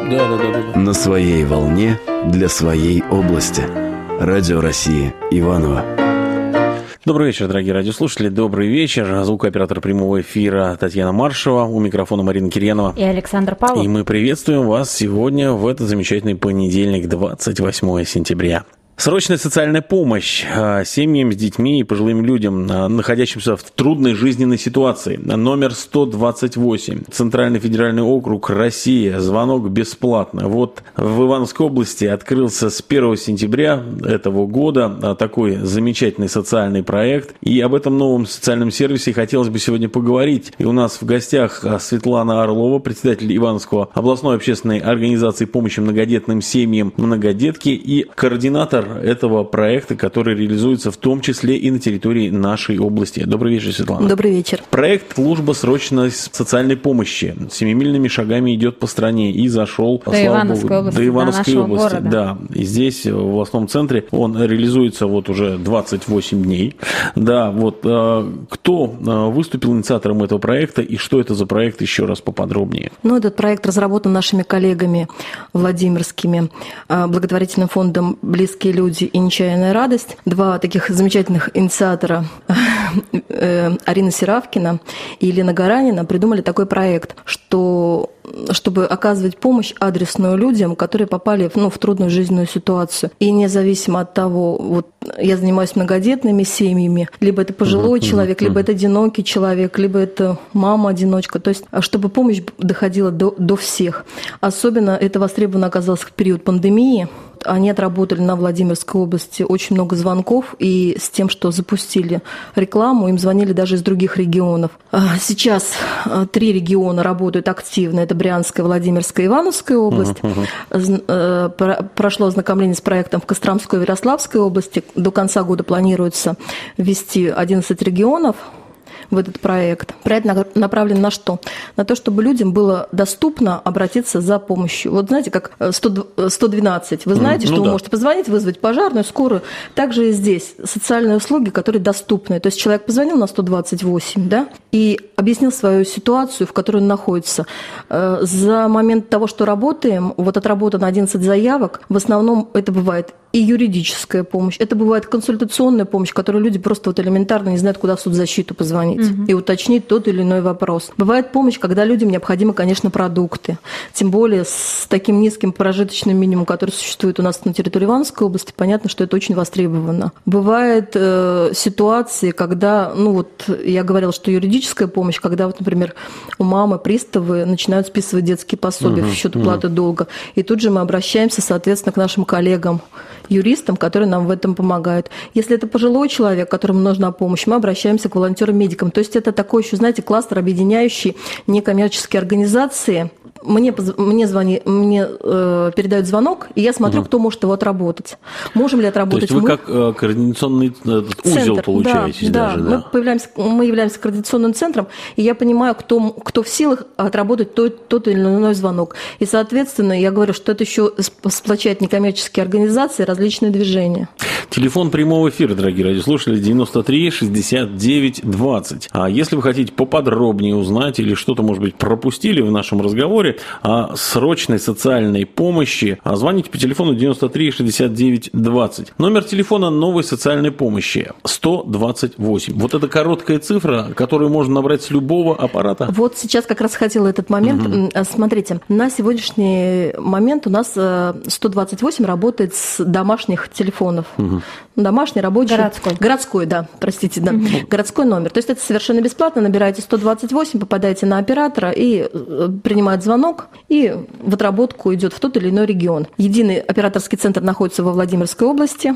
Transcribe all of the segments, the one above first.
Да. На своей волне для своей области. Радио России Иваново. Добрый вечер, дорогие радиослушатели. Добрый вечер. Звукооператор прямого эфира Татьяна Маршева. У микрофона Марина Кирьянова. И Александр Павлов. И мы приветствуем вас сегодня в этот замечательный понедельник, 28 сентября. Срочная социальная помощь семьям с детьми и пожилым людям, находящимся в трудной жизненной ситуации. Номер 128. Центральный федеральный округ, Россия. Звонок бесплатно. Вот в Ивановской области открылся с 1 сентября этого года такой замечательный социальный проект. И об этом новом социальном сервисе хотелось бы сегодня поговорить. И у нас в гостях Светлана Орлова, председатель Ивановского областной общественной организации помощи многодетным семьям «Многодетки» и координатор этого проекта, который реализуется в том числе и на территории нашей области. Добрый вечер, Светлана. Добрый вечер. Проект «Служба срочной социальной помощи» семимильными шагами идет по стране и зашел, до Ивановской области, области. Да. И здесь, в областном центре, он реализуется вот уже 28 дней. Да, вот кто выступил инициатором этого проекта и что это за проект, еще раз поподробнее? Этот проект разработан нашими коллегами владимирскими, благотворительным фондом «Близкие люди» и «Нечаянная радость». Два таких замечательных инициатора, Арина Серавкина и Елена Гаранина, придумали такой проект, чтобы оказывать помощь адресную людям, которые попали в трудную жизненную ситуацию. И независимо от того, я занимаюсь многодетными семьями, либо это пожилой человек, либо это одинокий человек, либо это мама-одиночка. То есть, чтобы помощь доходила до всех. Особенно это востребовано оказалось в период пандемии. Они отработали на Владимирской области очень много звонков, и с тем, что запустили рекламу, им звонили даже из других регионов. Сейчас 3 региона работают активно. Это Брянская, Владимирская и Ивановская область. Прошло ознакомление с проектом в Костромской и Ярославской области. До конца года планируется ввести 11 регионов в этот проект. Проект направлен на что? На то, чтобы людям было доступно обратиться за помощью. Вот знаете, как 112. Вы знаете, что вы можете позвонить, вызвать пожарную, скорую. Также и здесь социальные услуги, которые доступны. То есть человек позвонил на 128, да, и объяснил свою ситуацию, в которой он находится. За момент того, что работаем, отработано 11 заявок, в основном это бывает и юридическая помощь, это бывает консультационная помощь, которую люди просто элементарно не знают, куда в соцзащиту позвонить и уточнить тот или иной вопрос. Бывает помощь, когда людям необходимы, конечно, продукты, тем более с таким низким прожиточным минимумом, который существует у нас на территории Ивановской области, понятно, что это очень востребовано. Бывают ситуации, когда, я говорила, что юридическая помощь, когда, например, у мамы приставы начинают списывать детские пособия в счет уплаты долга, и тут же мы обращаемся, соответственно, к нашим коллегам, юристам, которые нам в этом помогают. Если это пожилой человек, которому нужна помощь, мы обращаемся к волонтерам-медикам. То есть это такой еще, знаете, кластер, объединяющий некоммерческие организации. Мне передают звонок, и я смотрю, кто может его отработать. Можем ли отработать мы? То есть вы как координационный узел получаетесь даже, да? Мы являемся координационным центром, и я понимаю, кто в силах отработать тот или иной звонок. И, соответственно, я говорю, что это еще сплочает некоммерческие организации, различные движения. Телефон прямого эфира, дорогие радиослушатели, 93 69 20. А если вы хотите поподробнее узнать или что-то, может быть, пропустили в нашем разговоре о срочной социальной помощи, звоните по телефону 93 69 20. Номер телефона новой социальной помощи 128. Вот это короткая цифра, которую можно набрать с любого аппарата. Вот сейчас как раз хотела этот момент. Смотрите, на сегодняшний момент у нас 128 работает с домашних телефонов. Домашний, рабочий. Городской, да, простите, да. Городской номер. То есть это совершенно бесплатно. Набираете 128, попадаете на оператора и принимает звонок, и в отработку идет в тот или иной регион. Единый операторский центр находится во Владимирской области.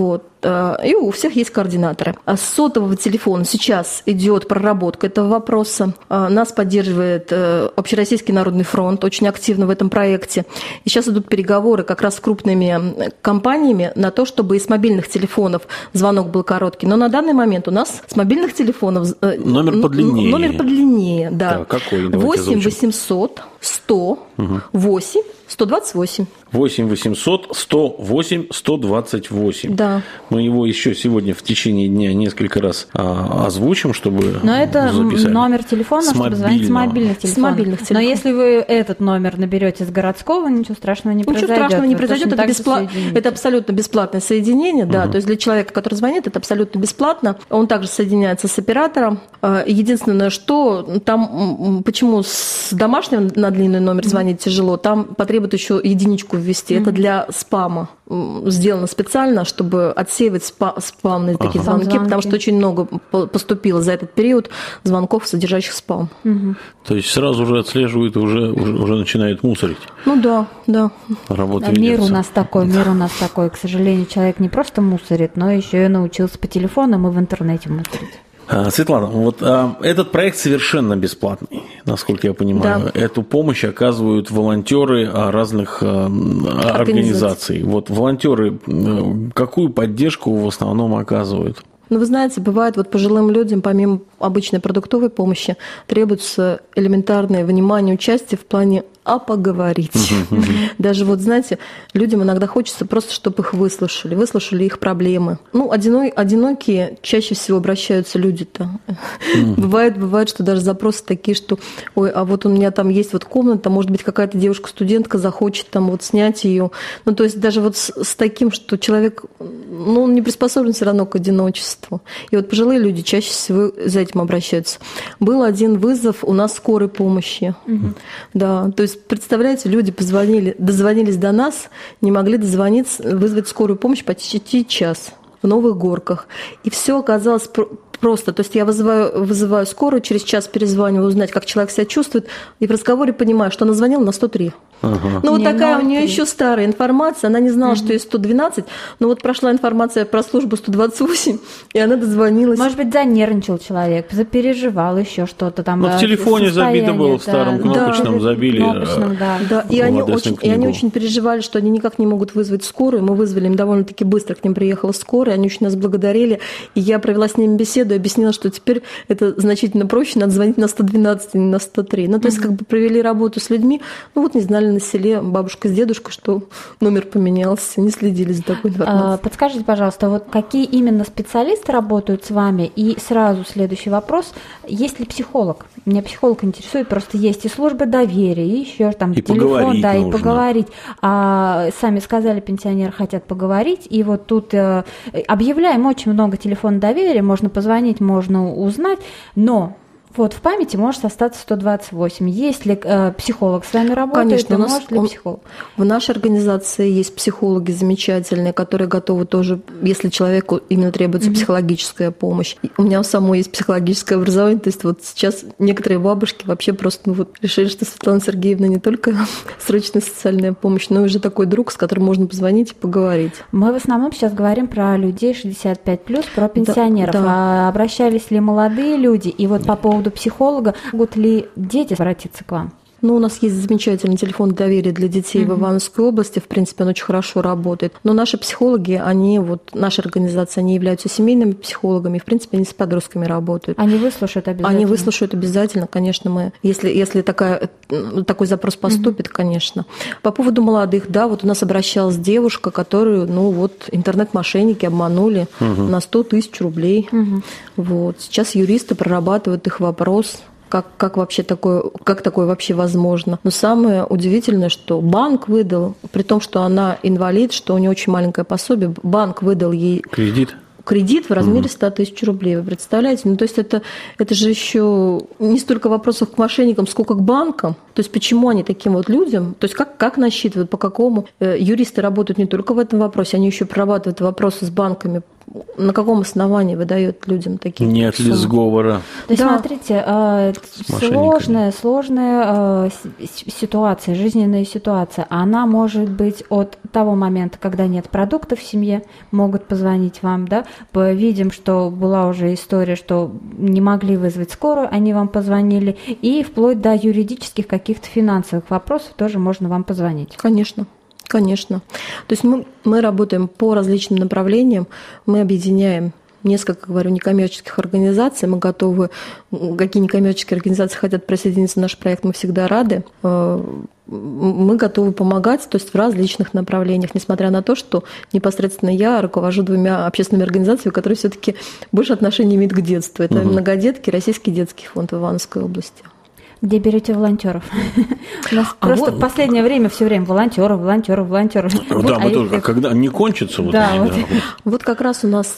И у всех есть координаторы. А с сотового телефона сейчас идет проработка этого вопроса. Нас поддерживает Общероссийский народный фронт очень активно в этом проекте. И сейчас идут переговоры как раз с крупными компаниями на то, чтобы из мобильных телефонов звонок был короткий. Но на данный момент у нас с мобильных телефонов номер подлиннее. Номер подлиннее, да. Так, какой? 8 800 108 128. 8 800 108 128. Да. Мы его еще сегодня в течение дня несколько раз озвучим, чтобы Но это записали. Номер телефона, чтобы звонить с мобильных телефонов. С мобильных телефонов. Но если вы этот номер наберете с городского, ничего страшного не произойдет. Ничего страшного не произойдет. Это абсолютно бесплатное соединение. Да. То есть для человека, который звонит, это абсолютно бесплатно. Он также соединяется с оператором. Единственное, что там, почему с домашнего на длинный номер звонить тяжело, там потребуется еще единичку ввести. Это для спама сделано специально, чтобы отсеивать спамные такие звонки, потому что очень много поступило за этот период звонков, содержащих спам. То есть сразу же отслеживают и уже начинают мусорить. Ну да. Работа мир у нас такой. К сожалению, человек не просто мусорит, но еще и научился по телефонам и в интернете мусорить. Светлана, вот этот проект совершенно бесплатный, насколько я понимаю. Да. Эту помощь оказывают волонтеры разных организаций. Вот волонтеры какую поддержку в основном оказывают? Ну, вы знаете, бывает, вот пожилым людям, помимо обычной продуктовой помощи, требуется элементарное внимание, участие в плане поговорить. Даже вот, знаете, людям иногда хочется просто, чтобы их выслушали их проблемы. Ну, одинокие чаще всего обращаются люди-то. Бывает, что даже запросы такие, что, ой, а вот у меня там есть вот комната, может быть, какая-то девушка-студентка захочет там вот снять ее. Ну, то есть даже вот с таким, что человек, ну, он не приспособлен все равно к одиночеству. И вот пожилые люди чаще всего за этим обращаются. Был один вызов у нас скорой помощи. Да, то есть представляете, люди дозвонились до нас, не могли дозвониться, вызвать скорую помощь почти час в Новых Горках. И все оказалось просто. То есть я вызываю скорую, через час перезваниваю, узнать, как человек себя чувствует, и в разговоре понимаю, что она звонила на 103. Ну, вот такая у нее еще старая информация. Она не знала, что есть 112, но вот прошла информация про службу 128, и она дозвонилась. Может быть, занервничал человек, запереживал еще что-то там. Ну, в телефоне забито было, в старом кнопочном забили. Да, и они очень переживали, что они никак не могут вызвать скорую. Мы вызвали им довольно-таки быстро, к ним приехала скорая, они очень нас благодарили. И я провела с ними беседу и объяснила, что теперь это значительно проще, надо звонить на 112, а не на 103. Ну, то есть как бы провели работу с людьми, ну вот не знали на селе бабушка с дедушкой, что номер поменялся, не следили за такой информацией. Подскажите, пожалуйста, вот какие именно специалисты работают с вами? И сразу следующий вопрос. Есть ли психолог? Меня психолог интересует, просто есть и служба доверия, и еще там и телефон, да, нужно. И поговорить. Сами сказали, пенсионеры хотят поговорить, и вот тут объявляем очень много телефонов доверия, можно позвонить, можно узнать, но вот в памяти может остаться 128. Есть ли психолог с вами работает? Конечно, может ли психолог? В нашей организации есть психологи замечательные, которые готовы тоже, если человеку именно требуется психологическая помощь. У меня у самой есть психологическое образование, то есть вот сейчас некоторые бабушки вообще просто решили, что Светлана Сергеевна не только срочная социальная помощь, но и уже такой друг, с которым можно позвонить и поговорить. Мы в основном сейчас говорим про людей 65+, про пенсионеров. Да. Обращались ли молодые люди? И вот по поводу психолога, могут ли дети обратиться к вам? Ну, у нас есть замечательный телефон доверия для детей в Ивановской области. В принципе, он очень хорошо работает. Но наши психологи, наша организация, они являются семейными психологами. В принципе, они с подростками работают. Они выслушают обязательно? Они выслушают обязательно, конечно. Если такой запрос поступит, конечно. По поводу молодых, да, вот у нас обращалась девушка, которую, интернет-мошенники обманули на 100 тысяч рублей. Вот. Сейчас юристы прорабатывают их вопрос. Как такое вообще возможно? Но самое удивительное, что банк выдал, при том, что она инвалид, что у нее очень маленькое пособие, банк выдал ей кредит в размере 100 тысяч рублей. Вы представляете? Ну, то есть это же еще не столько вопросов к мошенникам, сколько к банкам. То есть почему они таким вот людям, то есть как насчитывают, по какому? Юристы работают не только в этом вопросе, они еще прорабатывают вопросы с банками. На каком основании выдает людям такие Нет суммы? ли сговора? То есть, смотрите, сложная ситуация, жизненная ситуация, она может быть от того момента, когда нет продуктов в семье, могут позвонить вам, да, видим, что была уже история, что не могли вызвать скорую, они вам позвонили, и вплоть до юридических каких-то финансовых вопросов тоже можно вам позвонить. Конечно. То есть мы работаем по различным направлениям, мы объединяем несколько, говорю, некоммерческих организаций. Мы готовы, какие некоммерческие организации хотят присоединиться в наш проект, мы всегда рады. Мы готовы помогать, то есть в различных направлениях, несмотря на то, что непосредственно я руковожу 2 общественными организациями, которые все-таки больше отношения имеют к детству. Это многодетки, Российский детский фонд в Ивановской области. Где берете волонтеров? У нас просто в последнее время все время волонтеры. Да, мы тоже, когда не кончится. Вот как раз у нас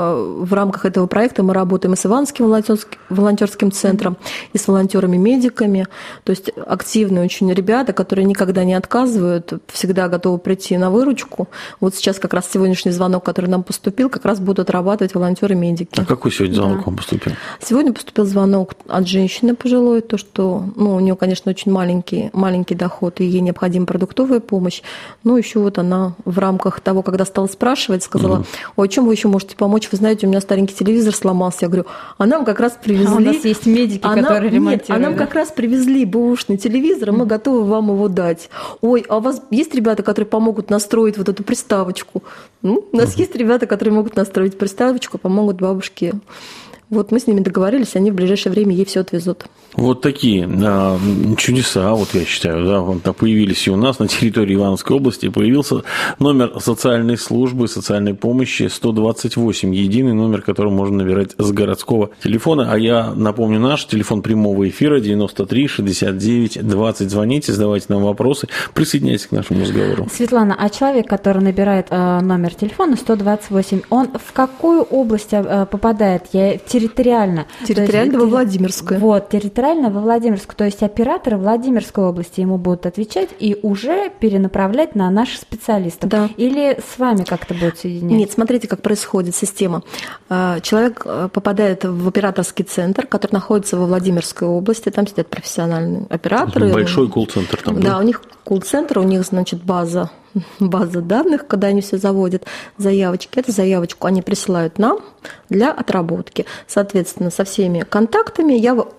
в рамках этого проекта мы работаем и с Ивановским волонтерским центром, и с волонтерами-медиками. То есть активные очень ребята, которые никогда не отказывают, всегда готовы прийти на выручку. Вот сейчас как раз сегодняшний звонок, который нам поступил, как раз будут отрабатывать волонтеры-медики. А какой сегодня звонок вам поступил? Сегодня поступил звонок от женщины пожилой, то, что у нее, конечно, очень маленький доход, и ей необходима продуктовая помощь. Но еще вот она в рамках того, когда стала спрашивать, сказала: ой, чем вы еще можете помочь? Вы знаете, у меня старенький телевизор сломался. Я говорю, а нам как раз привезли... у нас есть медики, которые ремонтируют. Нет, а нам как раз привезли бэушный телевизор, и мы готовы вам его дать. Ой, а у вас есть ребята, которые помогут настроить вот эту приставочку? У нас есть ребята, которые могут настроить приставочку, помогут бабушке. Вот мы с ними договорились, они в ближайшее время ей все отвезут. Вот такие чудеса, вот я считаю, да, появились и у нас на территории Ивановской области. Появился номер социальной службы, социальной помощи 128, единый номер, который можно набирать с городского телефона. А я напомню, наш телефон прямого эфира 93 69 20. Звоните, задавайте нам вопросы, присоединяйтесь к нашему разговору. Светлана, а человек, который набирает номер телефона 128, он в какую область попадает? Территориально. Территориально во Владимирскую. Вот, территориально во Владимирскую. То есть операторы Владимирской области ему будут отвечать и уже перенаправлять на наших специалистов. Да. Или с вами как-то будет соединять? Нет, смотрите, как происходит система. Человек попадает в операторский центр, который находится во Владимирской области. Там сидят профессиональные операторы. Большой колл-центр там, да? Да, у них колл-центр, у них, значит, база данных, когда они все заводят, заявочки. Эту заявочку они присылают нам для отработки. Соответственно, со всеми контактами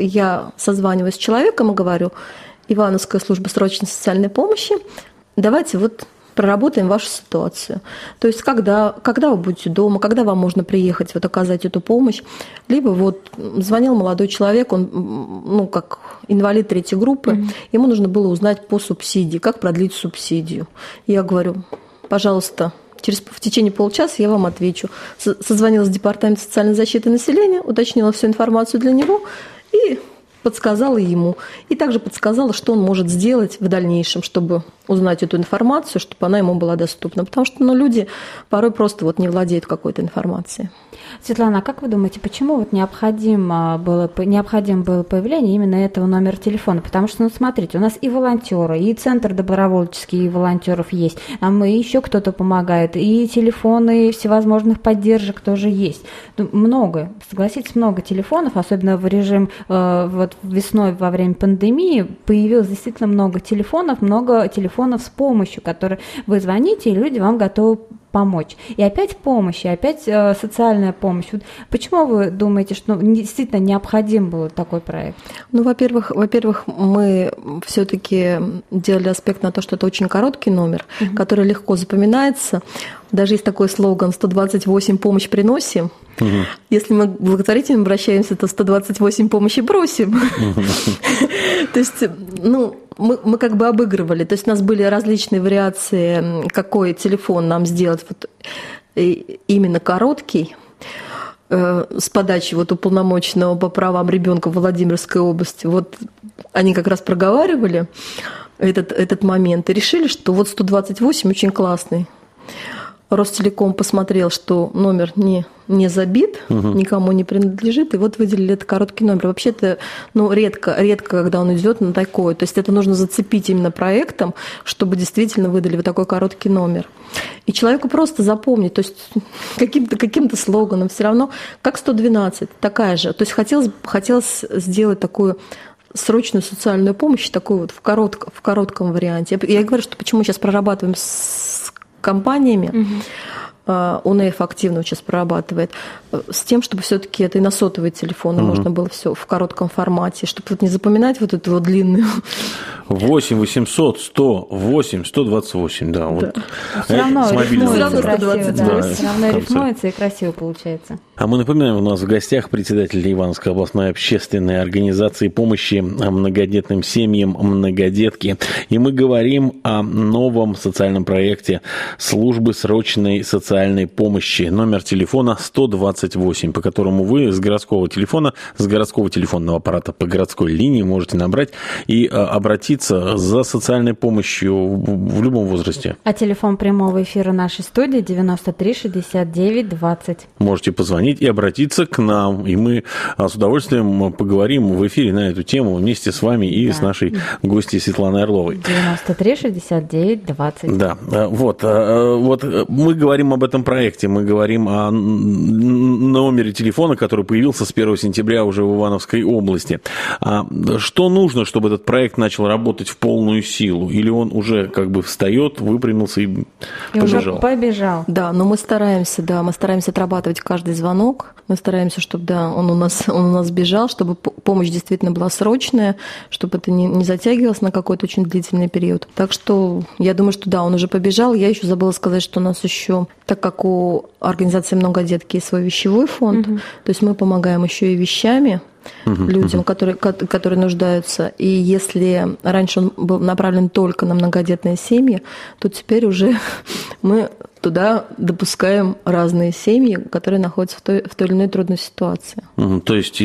я созваниваюсь с человеком и говорю: Ивановская служба срочной социальной помощи, давайте вот проработаем вашу ситуацию. То есть когда вы будете дома, когда вам можно приехать вот оказать эту помощь. Либо вот звонил молодой человек, он как инвалид 3-й группы, ему нужно было узнать по субсидии, как продлить субсидию. Я говорю: пожалуйста, в течение получаса я вам отвечу. Созвонилась в Департамент социальной защиты населения, уточнила всю информацию для него и подсказала ему. И также подсказала, что он может сделать в дальнейшем, чтобы узнать эту информацию, чтобы она ему была доступна. Потому что люди порой просто не владеют какой-то информацией. Светлана, а как вы думаете, почему необходимо было появление именно этого номера телефона? Потому что, смотрите, у нас и волонтеры, и центр добровольческий волонтеров есть, а мы еще кто-то помогает, и телефоны всевозможных поддержек тоже есть. Много, согласитесь, много телефонов, особенно в режим весной во время пандемии появилось действительно много телефонов с помощью, которые вы звоните, и люди вам готовы помочь. И опять помощь, и опять социальная помощь. Вот почему вы думаете, что действительно необходим был такой проект? Во-первых, мы все-таки делали аспект на то, что это очень короткий номер, который легко запоминается. Даже есть такой слоган: 128 помощь приносим. Если мы к благотворителям обращаемся, то 128 помощи просим. То есть, мы как бы обыгрывали. То есть у нас были различные вариации, какой телефон нам сделать именно короткий, с подачи уполномоченного по правам ребенка в Владимирской области. Вот они как раз проговаривали этот момент и решили, что 128 очень классный. Ростелеком посмотрел, что номер не забит, никому не принадлежит, и выделили этот короткий номер. Вообще-то, редко, когда он идет на такое. То есть это нужно зацепить именно проектом, чтобы действительно выдали такой короткий номер. И человеку просто запомнить, то есть каким-то слоганом все равно, как 112, такая же. То есть хотелось сделать такую срочную социальную помощь, такую в коротком варианте. Я говорю, что почему сейчас прорабатываем с компаниями, УНФ активно сейчас прорабатывает, с тем, чтобы все-таки это и на сотовые телефоны можно было все в коротком формате, чтобы не запоминать эту длинную. 8 800 108 128, да. Все равно рифмуется и красиво получается. А мы напоминаем, у нас в гостях председатель Ивановской областной общественной организации помощи многодетным семьям «Многодетки». И мы говорим о новом социальном проекте службы срочной социальной помощи. Номер телефона 128, по которому вы с городского телефонного аппарата по городской линии можете набрать и обратиться за социальной помощью в любом возрасте. А телефон прямого эфира нашей студии 93 69 20. Можете позвонить и обратиться к нам, и мы с удовольствием поговорим в эфире на эту тему вместе с вами и с нашей гостьей Светланой Орловой. 93 69 20. Да, вот мы говорим об этом проекте, мы говорим о номере телефона, который появился с 1 сентября уже в Ивановской области. Что нужно, чтобы этот проект начал работать в полную силу? Или он уже как бы встает, выпрямился и побежал? Уже побежал. Да, но мы стараемся отрабатывать каждый звонок. Мы стараемся, чтобы он у нас бежал, чтобы помощь действительно была срочная, чтобы это не затягивалось на какой-то очень длительный период. Так что я думаю, что да, он уже побежал. Я еще забыла сказать, что у нас еще, так как у организации «Многодетки» есть свой вещевой фонд, то есть мы помогаем еще и вещами людям, которые нуждаются. И если раньше он был направлен только на многодетные семьи, то теперь уже мы туда допускаем разные семьи, которые находятся в той или иной трудной ситуации. То есть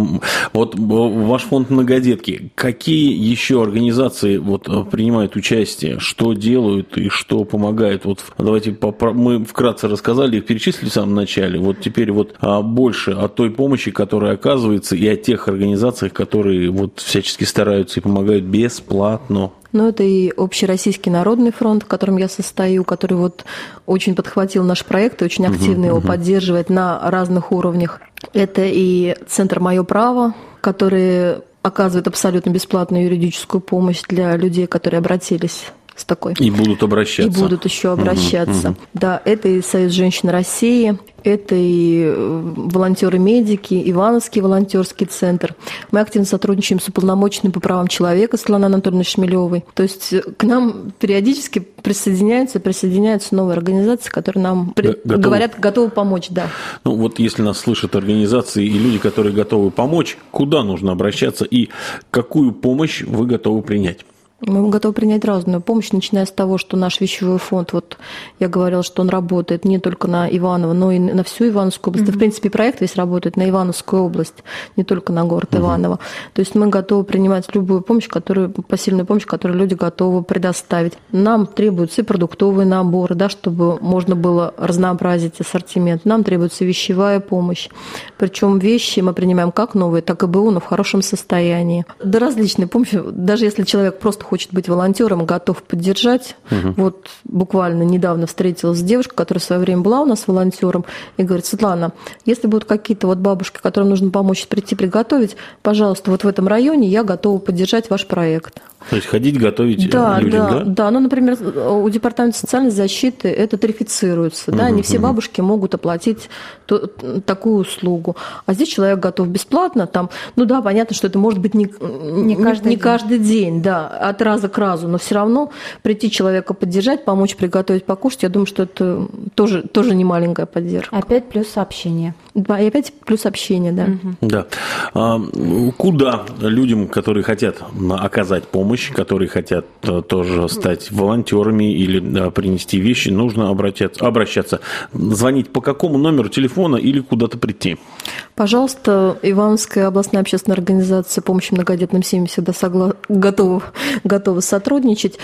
вот ваш фонд «Многодетки», какие еще организации принимают участие, что делают и что помогают? Давайте мы вкратце рассказали, их перечислили в самом начале. Вот теперь больше о той помощи, которая оказывается, и о тех организациях, которые всячески стараются и помогают бесплатно. Но это и Общероссийский народный фронт, в котором я состою, который очень подхватил наш проект и очень активно его поддерживает на разных уровнях. Это и Центр «Мое право», который оказывает абсолютно бесплатную юридическую помощь для людей, которые обратились с такой. И будут обращаться. И будут еще обращаться. Да, это и Союз женщин России, это и волонтеры-медики, Ивановский волонтерский центр. Мы активно сотрудничаем с уполномоченным по правам человека Светланой Анатольевной Шмелевой. То есть к нам периодически присоединяются новые организации, которые нам говорят, готовы помочь. Да. Если нас слышат организации и люди, которые готовы помочь, куда нужно обращаться и какую помощь вы готовы принять? Мы готовы принять разную помощь, начиная с того, что наш вещевой фонд, я говорила, что он работает не только на Иваново, но и на всю Ивановскую область. В принципе, проект весь работает на Ивановскую область, не только на город Иваново. То есть мы готовы принимать любую помощь, посильную помощь, которую люди готовы предоставить. Нам требуются и продуктовые наборы, чтобы можно было разнообразить ассортимент. Нам требуется вещевая помощь. Причем вещи мы принимаем как новые, так и БУ, но в хорошем состоянии. Да различные помощи. Даже если человек просто хочет быть волонтером, готов поддержать. Буквально недавно встретилась с девушкой, которая в свое время была у нас волонтером, и говорит: Светлана, если будут какие-то бабушки, которым нужно помочь прийти приготовить, пожалуйста, в этом районе я готова поддержать ваш проект. То есть ходить готовить людям, да? Да. Например, у Департамента социальной защиты это тарифицируется. Не все бабушки могут оплатить такую услугу. А здесь человек готов бесплатно. Понятно, что это может быть не каждый день, да, от раза к разу, но все равно прийти человека поддержать, помочь приготовить, покушать, я думаю, что это тоже не маленькая поддержка. Опять плюс общение. Да, и опять плюс общение, да. Да. Куда людям, которые хотят оказать помощь, которые хотят тоже стать волонтерами или принести вещи, нужно обращаться? Звонить по какому номеру телефона или куда-то прийти? Пожалуйста, Ивановская областная общественная организация помощи многодетным семьям всегда готова сотрудничать.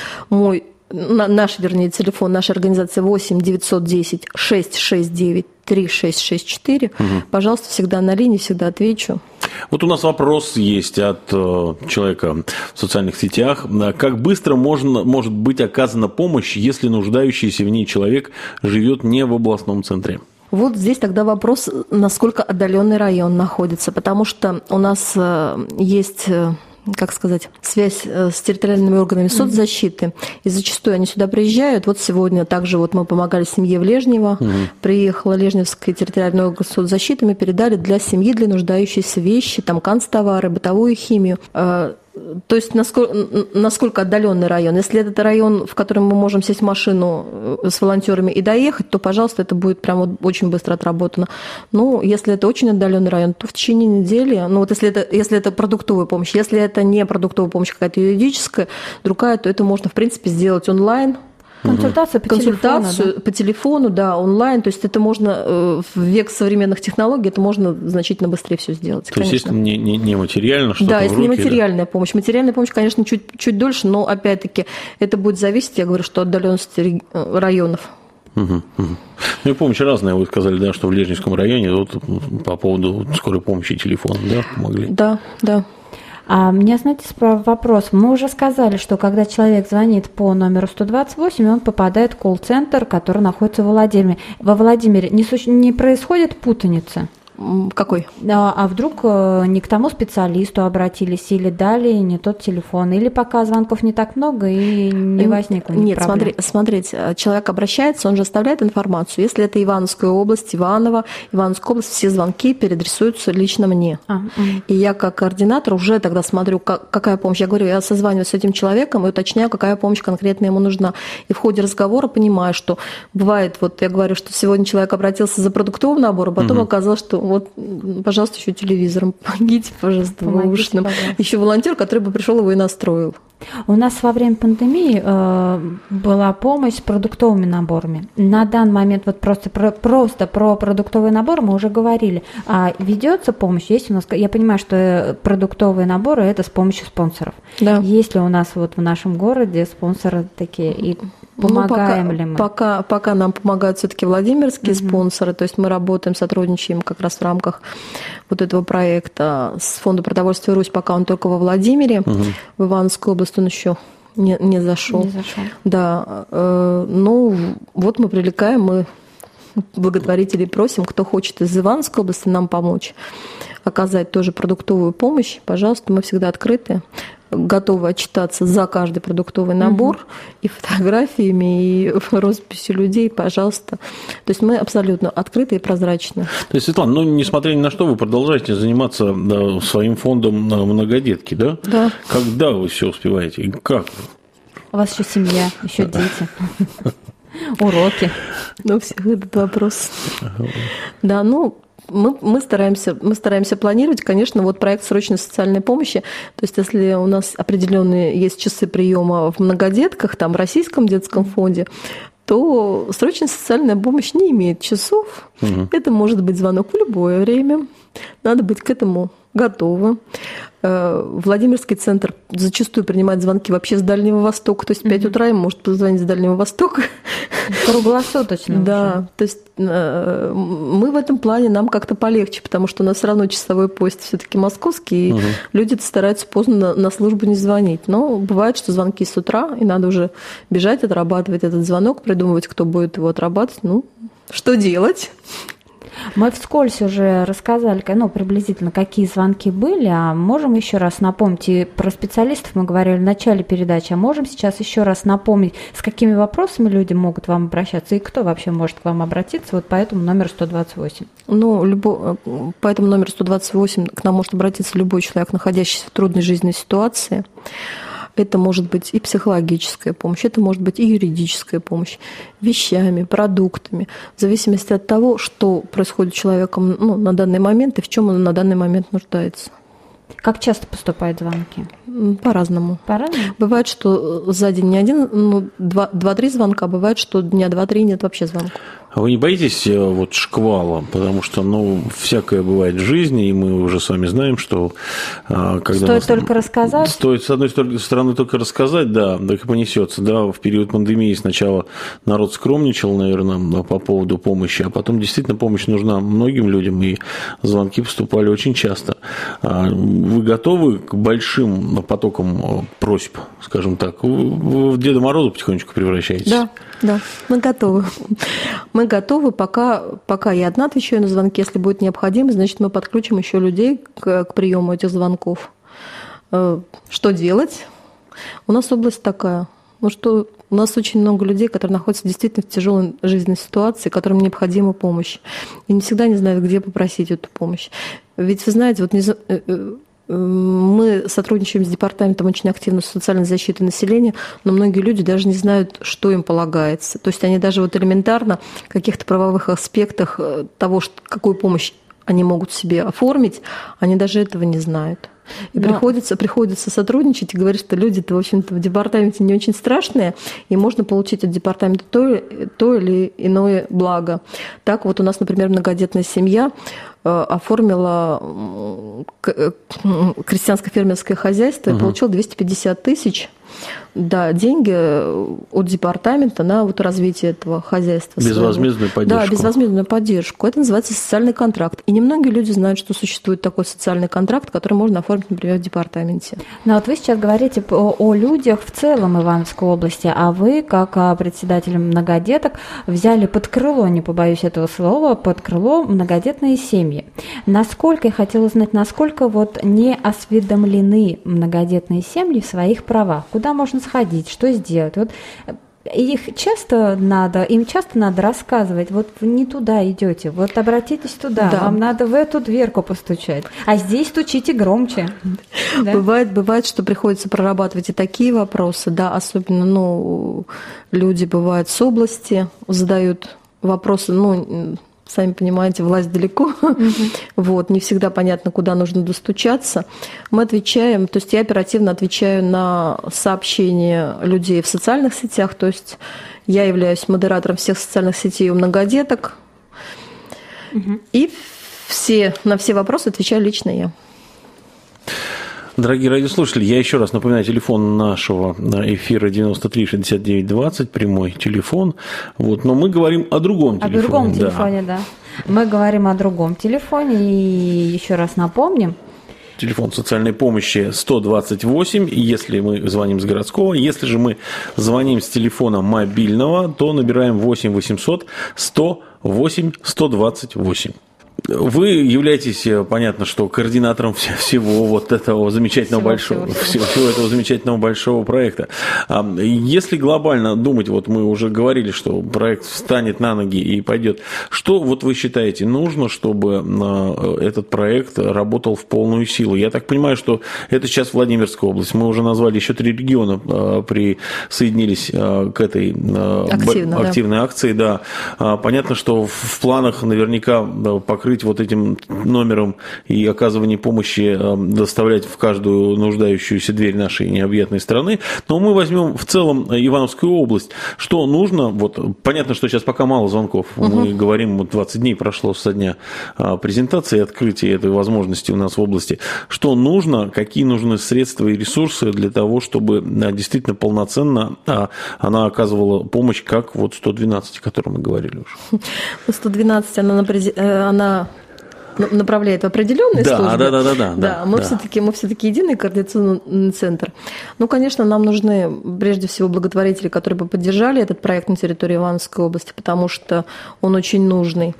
Наш телефон нашей организации 8 910 669 3664. Пожалуйста, всегда на линии, всегда отвечу. У нас вопрос есть от человека в социальных сетях. Как быстро может быть оказана помощь, если нуждающийся в ней человек живет не в областном центре? Здесь тогда вопрос, насколько отдаленный район находится, потому что у нас есть как сказать, связь с территориальными органами соцзащиты, и зачастую они сюда приезжают. Вот сегодня также вот мы помогали семье в Лежнево, приехала Лежневская территориальная орган соцзащиты, мы передали для семьи, для нуждающейся вещи, там канцтовары, бытовую химию. То есть насколько отдаленный район. Если это район, в котором мы можем сесть в машину с волонтерами и доехать, то, пожалуйста, это будет прям вот очень быстро отработано. Ну, если это очень отдаленный район, то в течение недели, ну вот если это продуктовая помощь, если это не продуктовая помощь, какая-то юридическая, другая, то это можно, в принципе, сделать онлайн. Консультацию по телефону, да, онлайн. То есть это можно в век современных технологий, это можно значительно быстрее все сделать. То есть если не материально что-то да, в если руки, не материальная помощь. Материальная помощь, конечно, чуть дольше, но опять-таки это будет зависеть, я говорю, что от отдаленности районов. Ну, и помощь разная. Вы сказали, да, что в Лежневском районе вот, по поводу скорой помощи телефона, да, помогли? Да. А мне, знаете, вопрос. Мы уже сказали, что когда человек звонит по номеру 128, он попадает в колл-центр, который находится во Владимире. Не происходит путаница? Какой? А вдруг не к тому специалисту обратились, или дали не тот телефон, или пока звонков не так много и не возникло проблем? Нет, смотрите, человек обращается, он же оставляет информацию. Если это Ивановская область, Ивановская область, все звонки переадресуются лично мне. И я как координатор уже тогда смотрю, какая помощь. Я говорю, я созваниваюсь с этим человеком и уточняю, какая помощь конкретно ему нужна. И в ходе разговора понимаю, что бывает, вот я говорю, что сегодня человек обратился за продуктовым набором, а потом оказалось, что вот, пожалуйста, еще телевизором, помогите, пожалуйста, наушным. Еще волонтер, который бы пришел его и настроил. У нас во время пандемии была помощь с продуктовыми наборами. На данный момент вот просто про продуктовый набор мы уже говорили. А ведется помощь? Есть у нас? Я понимаю, что продуктовые наборы это с помощью спонсоров. Да. Есть ли у нас вот в нашем городе спонсоры такие и помогаем ли мы? Пока нам помогают все-таки владимирские спонсоры, то есть мы работаем, сотрудничаем как раз в рамках вот этого проекта с Фондом продовольствия «Русь», пока он только во Владимире, в Ивановскую область он еще не зашел. Да, ну вот мы привлекаем, мы благотворителей просим, кто хочет из Ивановской области нам помочь, оказать тоже продуктовую помощь, пожалуйста, мы всегда открыты, готовы отчитаться за каждый продуктовый набор и фотографиями, и росписью людей, пожалуйста. То есть мы абсолютно открыты и прозрачны. То есть, Светлана, ну, несмотря ни на что, вы продолжаете заниматься своим фондом многодетки, да? Да. Когда вы все успеваете и как? У вас еще семья, еще дети. Уроки. Ну, всех этот вопрос. Да, ну, мы стараемся планировать, конечно, вот проект срочной социальной помощи. То есть, если у нас определенные есть часы приема в многодетках, там в Российском детском фонде, то срочная социальная помощь не имеет часов. Это может быть звонок в любое время. Надо быть к этому готовы. Владимирский центр зачастую принимает звонки вообще с Дальнего Востока. То есть в 5 утра им может позвонить с Дальнего Востока. Круглосуточно. Да, то есть мы в этом плане, нам как-то полегче, потому что у нас все равно часовой поезд все-таки московский, и люди стараются поздно на службу не звонить. Но бывает, что звонки с утра, и надо уже бежать, отрабатывать этот звонок, придумывать, кто будет его отрабатывать. Ну, что делать? Мы вскользь уже рассказали, ну, приблизительно, какие звонки были, а можем еще раз напомнить, и про специалистов мы говорили в начале передачи, а можем сейчас еще раз напомнить, с какими вопросами люди могут к вам обращаться, и кто вообще может к вам обратиться вот по этому номеру 128? Ну, по этому номеру 128 к нам может обратиться любой человек, находящийся в трудной жизненной ситуации. Это может быть и психологическая помощь, это может быть и юридическая помощь, вещами, продуктами, в зависимости от того, что происходит с человеком, ну, на данный момент и в чем он на данный момент нуждается. Как часто поступают звонки? По-разному. По-разному? Бывает, что за день не один, ну, 2-3 звонка, бывает, что дня 2-3 нет вообще звонков. А вы не боитесь вот шквала? Потому что, ну, всякое бывает в жизни, и мы уже с вами знаем, что когда стоит только рассказать. Стоит, с одной стороны, только рассказать, да, так и понесется. Да, в период пандемии сначала народ скромничал, наверное, по поводу помощи, а потом действительно помощь нужна многим людям, и звонки поступали очень часто. Вы готовы к большим потокам просьб, скажем так? Вы в Деда Мороза потихонечку превращаетесь? Да, мы готовы. Мы готовы, пока я одна отвечаю на звонки. Если будет необходимо, значит, мы подключим еще людей к приему этих звонков. Что делать? У нас область такая. Ну что, у нас очень много людей, которые находятся действительно в тяжелой жизненной ситуации, которым необходима помощь. И не всегда не знают, где попросить эту помощь. Ведь вы знаете, вот Мы сотрудничаем с департаментом очень активно социальной защиты населения, но многие люди даже не знают, что им полагается. То есть они даже вот элементарно в каких-то правовых аспектах того, какую помощь они могут себе оформить, они даже этого не знают. И приходится сотрудничать и говорить, что люди-то, в общем-то, в департаменте не очень страшные, и можно получить от департамента то или иное благо. Так вот у нас, например, многодетная семья оформила крестьянско-фермерское хозяйство и получила 250 тысяч деньги от департамента на вот развитие этого хозяйства. Безвозмездную поддержку. Да, безвозмездную поддержку. Это называется социальный контракт. И немногие люди знают, что существует такой социальный контракт, который можно оформить, например, в департаменте. Но вот вы сейчас говорите о людях в целом Ивановской области, а вы, как председатель многодеток, взяли под крыло, не побоюсь этого слова, под крыло многодетные семьи. Насколько, я хотела узнать, насколько вот не осведомлены многодетные семьи в своих правах? Куда можно сходить, что сделать? Вот им часто надо рассказывать, вот вы не туда идете, вот обратитесь туда, вам надо в эту дверку постучать, а здесь стучите громче. Да? Бывает, что приходится прорабатывать и такие вопросы, да, особенно, люди бывают с области, задают вопросы, сами понимаете, власть далеко, вот, не всегда понятно, куда нужно достучаться. Мы отвечаем, то есть я оперативно отвечаю на сообщения людей в социальных сетях, то есть я являюсь модератором всех социальных сетей у многодеток, и на все вопросы отвечаю лично я. Дорогие радиослушатели, я еще раз напоминаю, телефон нашего эфира 93 69 20, прямой телефон. Вот, но мы говорим о другом телефоне. О другом телефоне, да. Мы говорим о другом телефоне, и еще раз напомним. Телефон социальной помощи 128, если мы звоним с городского. Если же мы звоним с телефона мобильного, то набираем 8 800 108 128. Вы являетесь, понятно, что координатором всего вот этого замечательного большого проекта. Если глобально думать, вот мы уже говорили, что проект встанет на ноги и пойдет, что вот вы считаете нужно, чтобы этот проект работал в полную силу? Я так понимаю, что это сейчас Владимирская область. Мы уже назвали еще 3 региона, присоединились к этой активной акции. Да. Понятно, что в планах наверняка покрыть вот этим номером и оказывание помощи доставлять в каждую нуждающуюся дверь нашей необъятной страны. Но мы возьмем в целом Ивановскую область. Что нужно? Вот, понятно, что сейчас пока мало звонков. Мы говорим, вот 20 дней прошло со дня презентации и открытия этой возможности у нас в области. Что нужно? Какие нужны средства и ресурсы для того, чтобы действительно полноценно она оказывала помощь, как вот 112, о котором мы говорили уже? 112, она направляет в определенные службы. Да. Мы все-таки единый координационный центр. Конечно, нам нужны прежде всего благотворители, которые бы поддержали этот проект на территории Ивановской области, потому что он очень нужный.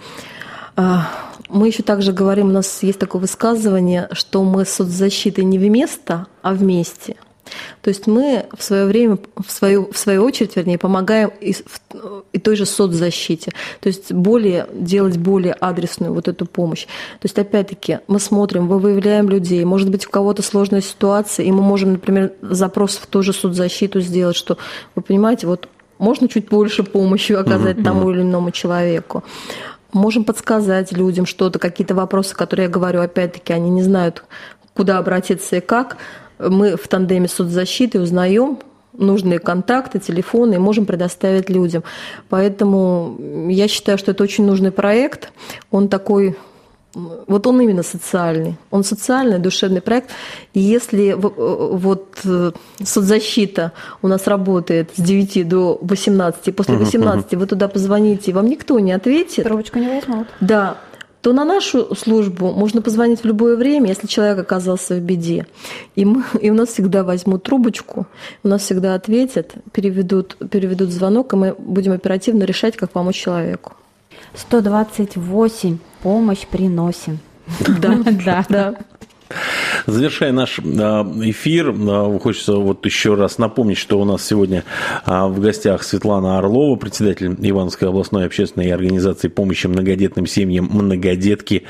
Мы еще также говорим, у нас есть такое высказывание, что мы с соцзащитой не вместо, а вместе. То есть мы в свое время, в свою очередь, помогаем и той же соцзащите. То есть делать более адресную вот эту помощь. То есть опять-таки мы смотрим, мы выявляем людей. Может быть, у кого-то сложная ситуация, и мы можем, например, запрос в ту же соцзащиту сделать, что, вы понимаете, вот можно чуть больше помощи оказать тому или иному человеку. Можем подсказать людям что-то, какие-то вопросы, которые я говорю, опять-таки, они не знают, куда обратиться и как. Мы в тандеме с соцзащитой узнаем нужные контакты, телефоны и можем предоставить людям. Поэтому я считаю, что это очень нужный проект. Он такой, вот он именно социальный. Он социальный, душевный проект. И если вот соцзащита у нас работает с 9 до 18, и после 18 вы туда позвоните, и вам никто не ответит. Трубочку не возьмут. Да. То на нашу службу можно позвонить в любое время, если человек оказался в беде. И у нас всегда возьмут трубочку, у нас всегда ответят, переведут звонок, и мы будем оперативно решать, как помочь человеку. 128. Помощь приносим. Да. Завершая наш эфир, хочется вот еще раз напомнить, что у нас сегодня в гостях Светлана Орлова, председатель Ивановской областной общественной организации помощи многодетным семьям «Многодетки»,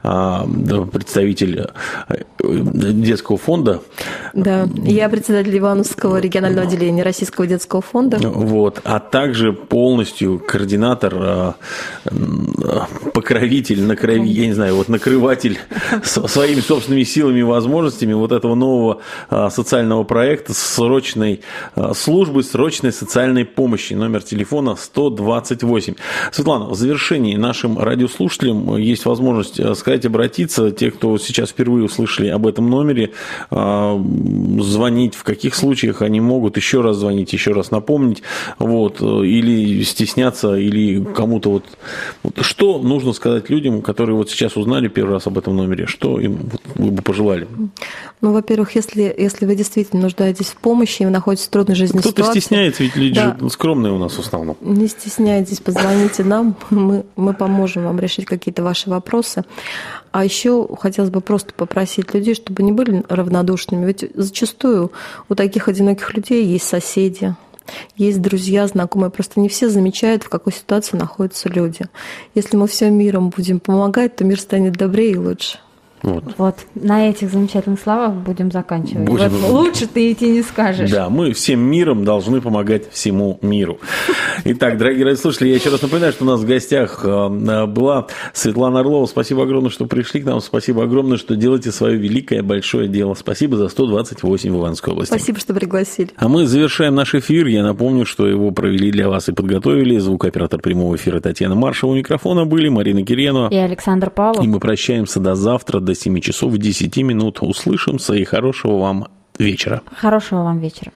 представитель детского фонда. Да, я председатель Ивановского регионального отделения Российского детского фонда. Вот, а также полностью координатор, покровитель, я не знаю, вот накрыватель своими собственными силами и возможностями вот этого нового социального проекта срочной службы, срочной социальной помощи. Номер телефона 128. Светлана, в завершении нашим радиослушателям есть возможность сказать, обратиться, те, кто сейчас впервые услышали об этом номере, звонить, в каких случаях они могут еще раз звонить, еще раз напомнить, вот, или стесняться, или кому-то вот что нужно сказать людям, которые вот сейчас узнали первый раз об этом номере, что им вы бы пожелали? Ну, во-первых, если вы действительно нуждаетесь в помощи и вы находитесь в трудной жизненной ситуации... Кто-то стесняется, ведь люди же скромные у нас в основном. Не стесняйтесь, позвоните нам, мы поможем вам решить какие-то ваши вопросы. А еще хотелось бы просто попросить людей, чтобы не были равнодушными. Ведь зачастую у таких одиноких людей есть соседи, есть друзья, знакомые. Просто не все замечают, в какой ситуации находятся люди. Если мы всем миром будем помогать, то мир станет добрее и лучше. Вот, на этих замечательных словах будем заканчивать. Вот, лучше ты идти не скажешь. Да, мы всем миром должны помогать всему миру. Итак, дорогие радиослушатели, я еще раз напоминаю, что у нас в гостях была Светлана Орлова. Спасибо огромное, что пришли к нам. Спасибо огромное, что делаете свое великое, большое дело. Спасибо за 128 в Ивановской области. Спасибо, что пригласили. А мы завершаем наш эфир. Я напомню, что его провели для вас и подготовили звукооператор прямого эфира Татьяна Маршева. У микрофона были Марина Кирьянова и Александр Павлов. И мы прощаемся до завтра, до 7 часов 10 минут. Услышимся и хорошего вам вечера. Хорошего вам вечера.